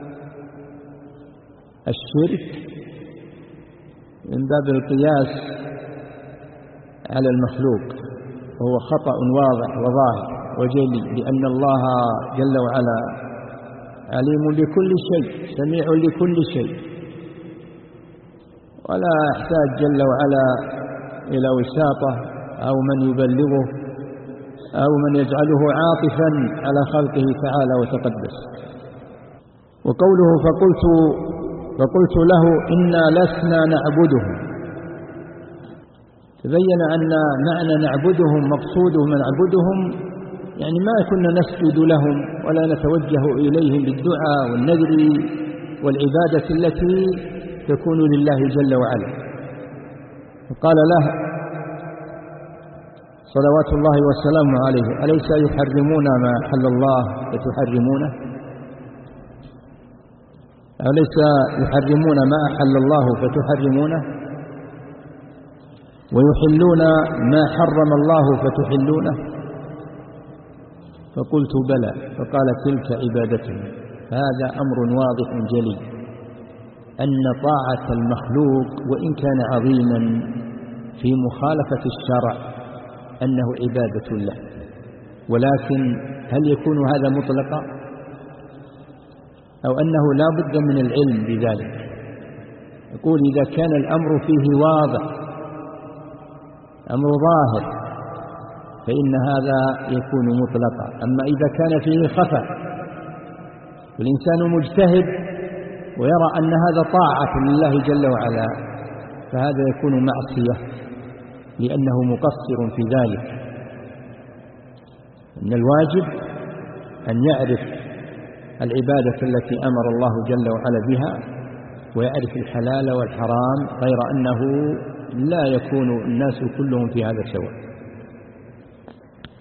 الشرك من باب القياس على المخلوق، وهو خطأ واضح وظاهر وجلي، لأن الله جل وعلا عليم بكل شيء سميع لكل شيء، ولا يحتاج جل وعلا إلى وساطة أو من يبلغه أو من يجعله عاطفا على خلقه تعالى وتقدس. وقوله فقلت, فقلت له إنا لسنا نعبدهم، تبين أن معنى نعبدهم مقصوده من نعبدهم يعني ما كنا نسجد لهم ولا نتوجه إليهم بالدعاء والنذر والعبادة التي تكون لله جل وعلا. وقال له صلوات الله وسلامه عليه أليس يحرمون ما حل الله فتحرمونه؟ أليس يحرمون ما أحل الله فتحرمونه ويحلون ما حرم الله فتحلونه؟ فقلت بلى. فقال تلك عبادتهم. هذا أمر واضح جلي أن طاعة المخلوق وإن كان عظيما في مخالفة الشرع أنه عبادة له، ولكن هل يكون هذا مطلقا أو أنه لا بد من العلم بذلك؟ يقول إذا كان الأمر فيه واضح أمر ظاهر فإن هذا يكون مطلقا، أما إذا كان فيه خفى والإنسان مجتهد ويرى أن هذا طاعة لله جل وعلا فهذا يكون معصية لأنه مقصر في ذلك. إن الواجب أن يعرف العبادة التي أمر الله جل وعلا بها ويعرف الحلال والحرام، غير أنه لا يكون الناس كلهم في هذا سواء.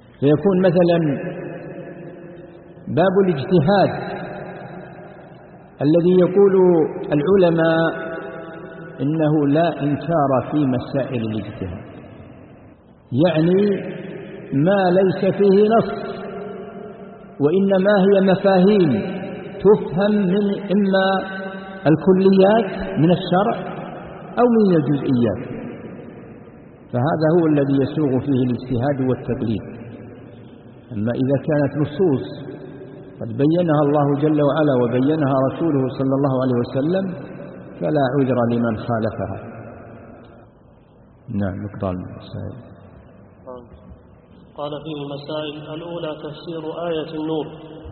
فيكون مثلا باب الاجتهاد الذي يقول العلماء إنه لا إنكار في مسائل الاجتهاد، يعني ما ليس فيه نص وإنما هي مفاهيم تفهم من إما الكليات من الشرع أو من الجزئيات، فهذا هو الذي يسوغ فيه الاجتهاد والتقليد. أما إذا كانت نصوص قد بينها الله جل وعلا وبينها رسوله صلى الله عليه وسلم فلا عذر لمن خالفها. نعم. نقرأ المسائل. قال فيه مسائل: الأولى تفسير آية النور،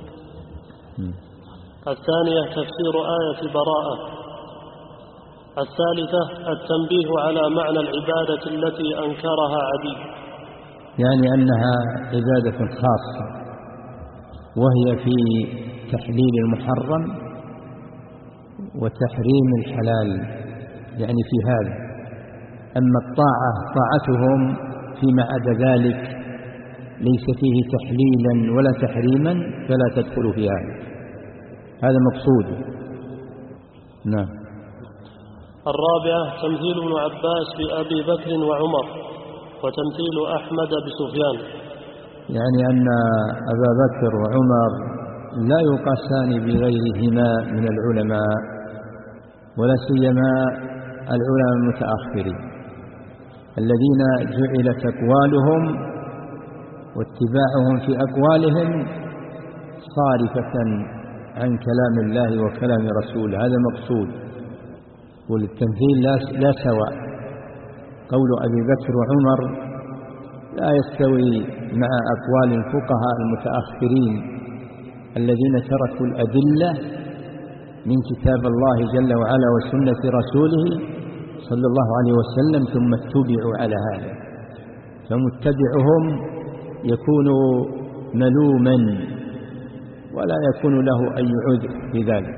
الثانية تفسير آية براءة، الثالثة التنبيه على معنى العبادة التي أنكرها عدي، يعني أنها عبادة خاصة وهي في تحليل المحرم وتحريم الحلال، يعني في هذا. أما الطاعة طاعتهم فيما عدا ذلك ليس فيه تحليلا ولا تحريما فلا تدخل في هذا، هذا مقصود. نعم. الرابعة تمثيل ابن عباس بأبي بكر وعمر، وتمثيل أحمد بسفيان، يعني أن أبا بكر وعمر لا يقاسان بغيرهما من العلماء، ولا سيما العلماء المتأخرين الذين جعلت أقوالهم واتباعهم في أقوالهم صارفة عن كلام الله وكلام رسوله، هذا مقصود. والتمثيل لا سواء، قول أبي بكر وعمر لا يستوي مع أقوال الفقهاء المتأخرين الذين تركوا الأدلة من كتاب الله جل وعلا وسنة رسوله صلى الله عليه وسلم ثم اتبعوا على هذا، فمتبعهم يكون ملوما ولا يكون له أي عذر في ذلك.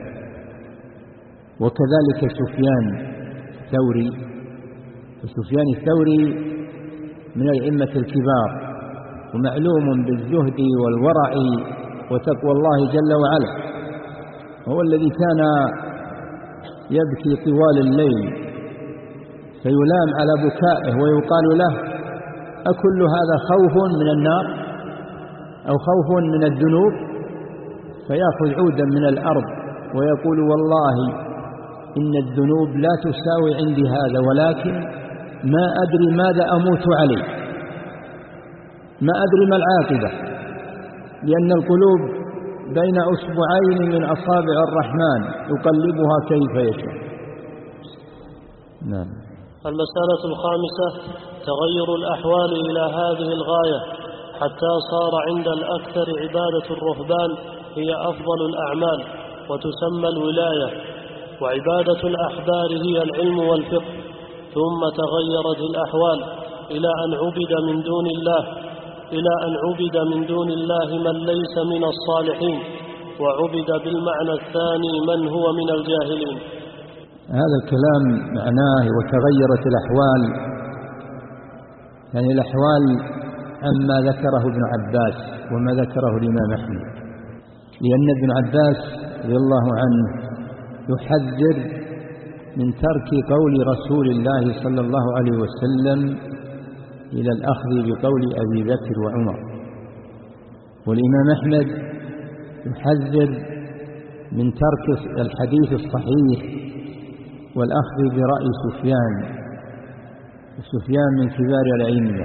وكذلك سفيان الثوري، وسفيان الثوري من الأئمة الكبار ومعلوم بالزهد والورع وتقوى الله جل وعلا، هو الذي كان يبكي طوال الليل فيلام على بكائه ويقال له: أكل هذا خوف من النار أو خوف من الذنوب؟ فيأخذ عودا من الأرض ويقول: والله إن الذنوب لا تساوي عندي هذا، ولكن ما أدري ماذا أموت عليه، ما أدري ما العاقبة، لأن القلوب بين أصبعين من أصابع الرحمن يقلبها كيف يشاء. نعم. المسألة الخامسة تغير الأحوال إلى هذه الغاية حتى صار عند الأكثر عبادة الرهبان هي أفضل الأعمال وتسمى الولاية، وعبادة الأحبار هي العلم والفقه. ثم تغيرت الأحوال إلى أن عبد من دون الله إلى أن عبد من دون الله من ليس من الصالحين، وعبد بالمعنى الثاني من هو من الجاهلين. هذا الكلام معناه وتغيرت الأحوال، يعني الأحوال عما ذكره ابن عباس وما ذكره الإمام أحمد، لأن ابن عباس رضي الله عنه يحذر من ترك قول رسول الله صلى الله عليه وسلم إلى الأخذ بقول أبي بكر وعمر، والإمام أحمد يحذر من ترك الحديث الصحيح والأخذ برأي سفيان، سفيان من كبار الأئمة.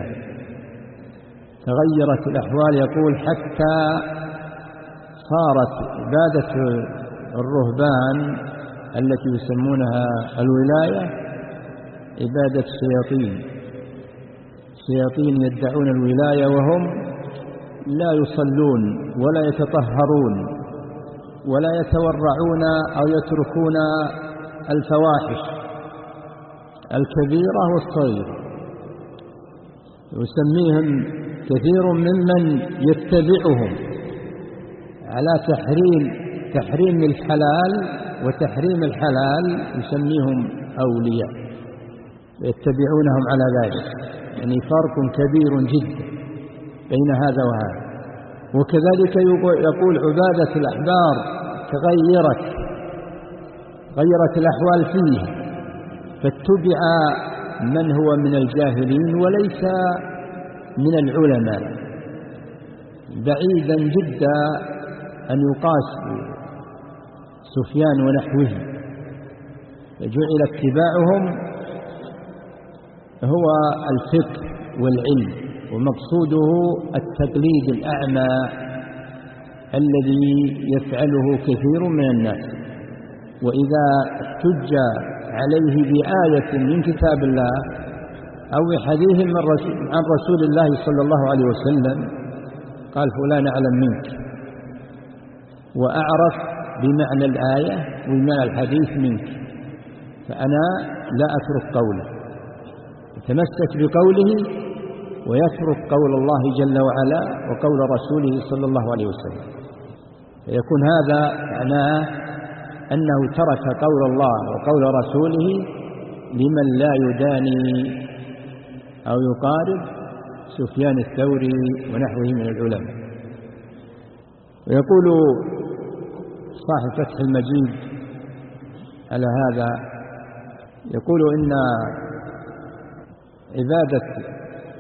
تغيرت الأحوال، يقول حتى صارت عبادة الرهبان التي يسمونها الولاية عبادة الشياطين، الشياطين يدعون الولاية وهم لا يصلون ولا يتطهرون ولا يتورعون أو يتركون الفواحش الكبيرة والصغيرة. يسميهم كثير ممن يتبعهم على تحريم تحريم الحلال وتحريم الحلال، يسميهم أولياء، يتبعونهم على ذلك، يعني فرق كبير جدا بين هذا وهذا. وكذلك يقول عبادة الأحبار تغيرت غيرت الأحوال فيه، فاتبع من هو من الجاهلين وليس من العلماء، بعيدا جدا أن يقاس سفيان ونحوه، فجعل اتباعهم هو الفقه والعلم، ومقصوده التقليد الأعمى الذي يفعله كثير من الناس. وإذا احتج عليه بآية من كتاب الله أو بحديث عن رسول الله صلى الله عليه وسلم قال فلان أعلم منك وأعرف بمعنى الآية وبمعنى الحديث منك، فأنا لا أترك قوله، يتمسك بقوله ويترك قول الله جل وعلا وقول رسوله صلى الله عليه وسلم، فيكون هذا معناه أنه ترك قول الله وقول رسوله لمن لا يداني أو يقارب سفيان الثوري ونحوه من العلماء. ويقول صاحب فتح المجيد على هذا، يقول إن عبادة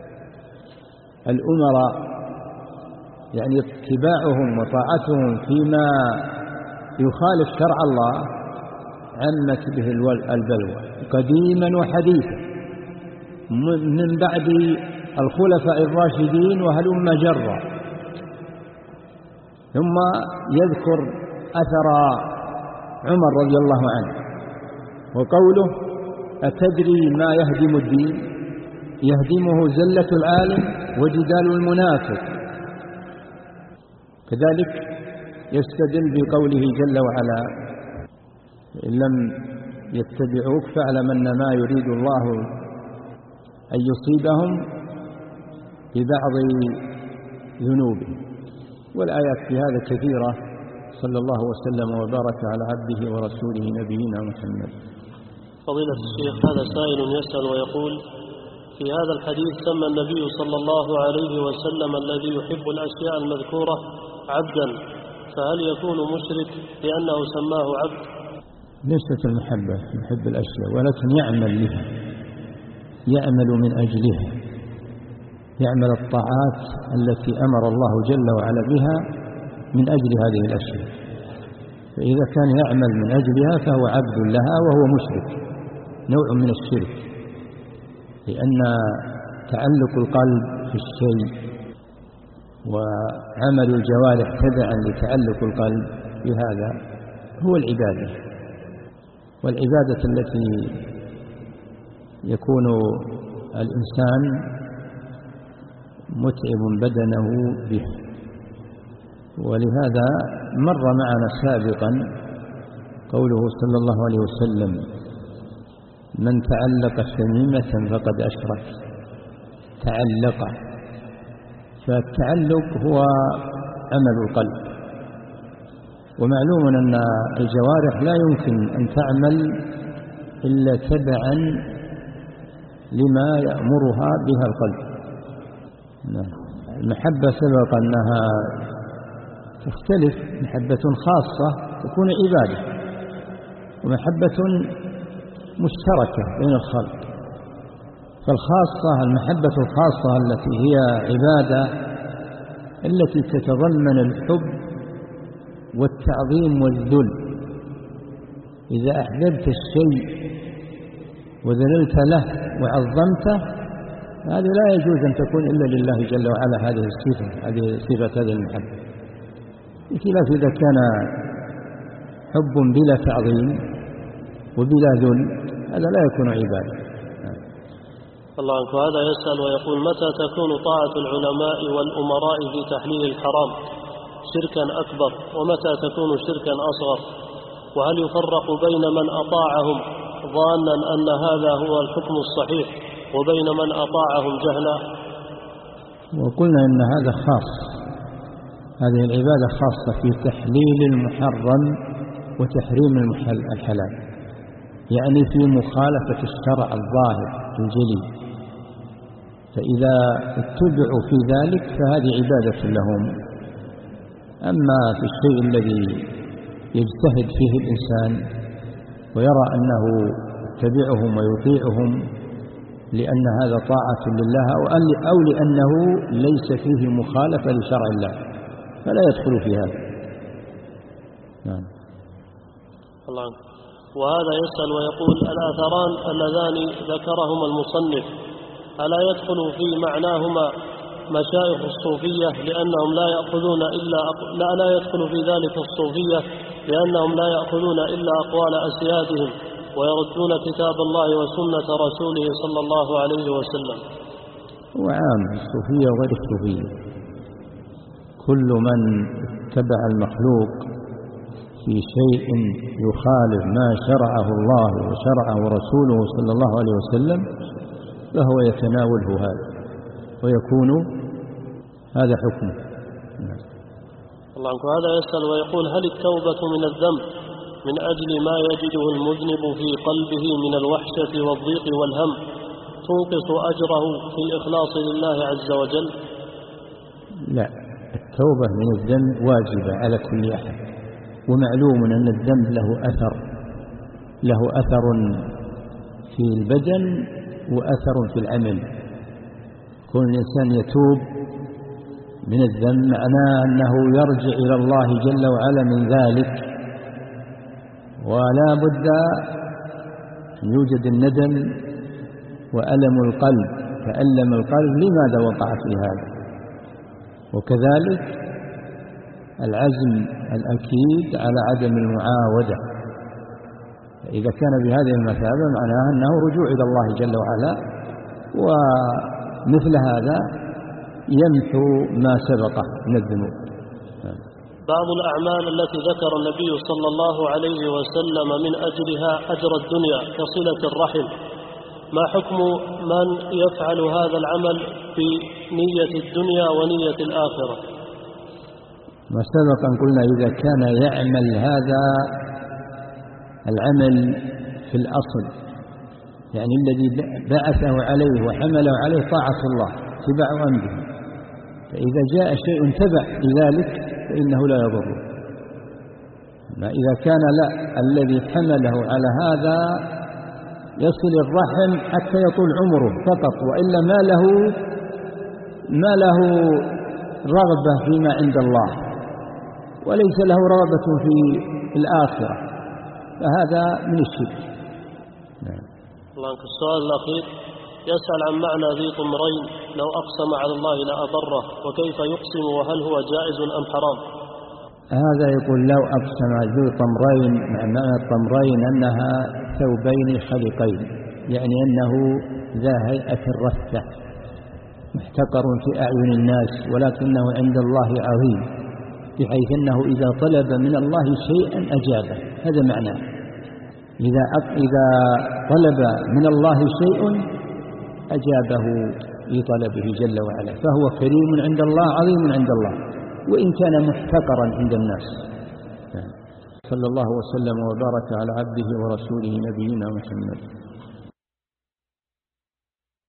الأمراء يعني اتباعهم وطاعتهم فيما يخالف شرع الله عمت به البلوى قديما وحديثا من بعد الخلفاء الراشدين وهلم جرا. ثم يذكر أثر عمر رضي الله عنه وقوله أتدري ما يهدم الدين؟ يهدمه زلة العالم وجدال المنافق. كذلك يستدل بقوله جل وعلا إن لم يتبعوك فاعلم أن ما يريد الله أن يصيبهم ببعض ذنوبهم. والآيات في هذا كثيرة. صلى الله وسلم وبارك على عبده ورسوله نبينا محمد. فضيلة الشيخ، هذا سائل يسأل ويقول: في هذا الحديث سمى النبي صلى الله عليه وسلم الذي يحب الأشياء المذكورة عبدا، فهل يكون مشرك لأنه سماه عبد؟ ليست المحبة يحب الأشياء، ولكن يعمل لها، يعمل من أجلها، يعمل الطاعات التي أمر الله جل وعلا بها من أجل هذه الأشياء. فإذا كان يعمل من أجلها فهو عبد لها وهو مشرك، نوع من الشرك، لأن تعلق القلب في الشيء وعمل الجوارح تبعا لتعلق القلب بهذا هو العبادة. والعبادة التي يكون الإنسان متعب بدنه به. ولهذا مر معنا سابقا قوله صلى الله عليه وسلم: من تعلق تميمة فقد أشرك. تعلق، فالتعلق هو عمل القلب، ومعلوم أن الجوارح لا يمكن أن تعمل إلا تبعا لما يأمرها بها القلب. المحبة سبق أنها تختلف، محبة خاصة تكون عبادة، ومحبة مشتركة بين الخلق. فالخاصة المحبة الخاصة التي هي عبادة التي تتضمن الحب والتعظيم والذل. إذا أحببت الشيء وذللت له وعظمته هذه لا يجوز أن تكون إلا لله جل وعلا هذه الصفة، هذه صفة هذه المحبة. بخلاف إذا كان حب بلا تعظيم وبلا ذل هذا لا يكون عبادة. الله عنك. هذا يسأل ويقول: متى تكون طاعة العلماء والأمراء في تحليل الحرام شركا أكبر، ومتى تكون شركا أصغر؟ وهل يفرق بين من أطاعهم ظانا أن هذا هو الحكم الصحيح وبين من أطاعهم جهلا؟ وقلنا إن هذا خاص، هذه العبادة خاصة في تحليل المحرم وتحريم الحلال، يعني في مخالفة الشرع الظاهر الجلي. فإذا اتبعوا في ذلك فهذه عبادة لهم. أما في الشيء الذي يجتهد فيه الإنسان ويرى أنه يتبعهم ويطيعهم لأن هذا طاعة لله أو لأنه ليس فيه مخالفة لشرع الله فلا يدخل في هذا. نعم. الله عنك. وهذا يسأل ويقول الآثران اللذان ذكرهما المصنف ألا يدخل في معناهما مشايخ الصوفية لأنهم لا يأخذون إلا أق... لا لا يدخل في ذلك الصوفية لأنهم لا يأخذون إلا أقوال أسيادهم ويردون كتاب الله وسنة رسوله صلى الله عليه وسلم. وعام الصوفية وغير الصوفية كل من اتبع المخلوق في شيء يخالف ما شرعه الله وشرعه رسوله صلى الله عليه وسلم فهو يتناوله هذا ويكون هذا حكمه. الله عنك. هذا يسأل ويقول هل التوبة من الذنب من أجل ما يجده المذنب في قلبه من الوحشة والضيق والهم تنقص أجره في الإخلاص لله عز وجل؟ لا، التوبة من الذنب واجبة على كل أحد، ومعلوم أن الذنب له أثر له أثر في البدن وأثر في العمل. كل إنسان يتوب من الذنب معناه أنه يرجع إلى الله جل وعلا من ذلك، ولا بد أن يوجد الندم وألم القلب، تألم القلب لماذا وقع في هذا، وكذلك العزم الأكيد على عدم المعاودة. إذا كان بهذه المثابة معناه أنه رجوع إلى الله جل وعلا، ومثل هذا يمحو ما سبقه من الذنوب. بعض الأعمال التي ذكر النبي صلى الله عليه وسلم من أجلها أجر الدنيا كصلة الرحم، ما حكم من يفعل هذا العمل بنية الدنيا ونية الآخرة؟ ما سبق أن قلنا إذا كان يعمل هذا العمل في الأصل، يعني الذي بعثه عليه وحمله عليه طاعة الله اتباع أمره، فإذا جاء شيء تبع لذلك فإنه لا يضره. ما إذا كان لا الذي حمله على هذا يصل الرحم حتى يطول عمره فقط، وإلا ما له ما له رغبة فيما عند الله وليس له رغبة في الآخرة، فهذا من الشرك. الله عنك. السؤال الأخير يسأل عن معنى ذي طمرين، لو أقسم على الله لأبره، وكيف يقسم وهل هو جائز أم حرام؟ هذا يقول لو أقسم ذي طمرين، معنى الطمرين أنها ثوبين خلقين، يعني أنه ذا هيئة الرثة محتقر في أعين الناس ولكنه عند الله عظيم، بحيث أنه إذا طلب من الله شيئا أجابه، هذا معناه. إذا إذا طلب من الله شيء أجابه لطلبه جل وعلا، فهو كريم عند الله عظيم عند الله وإن كان محتقرا عند الناس. صلى الله وسلم وبارك على عبده ورسوله نبينا محمد.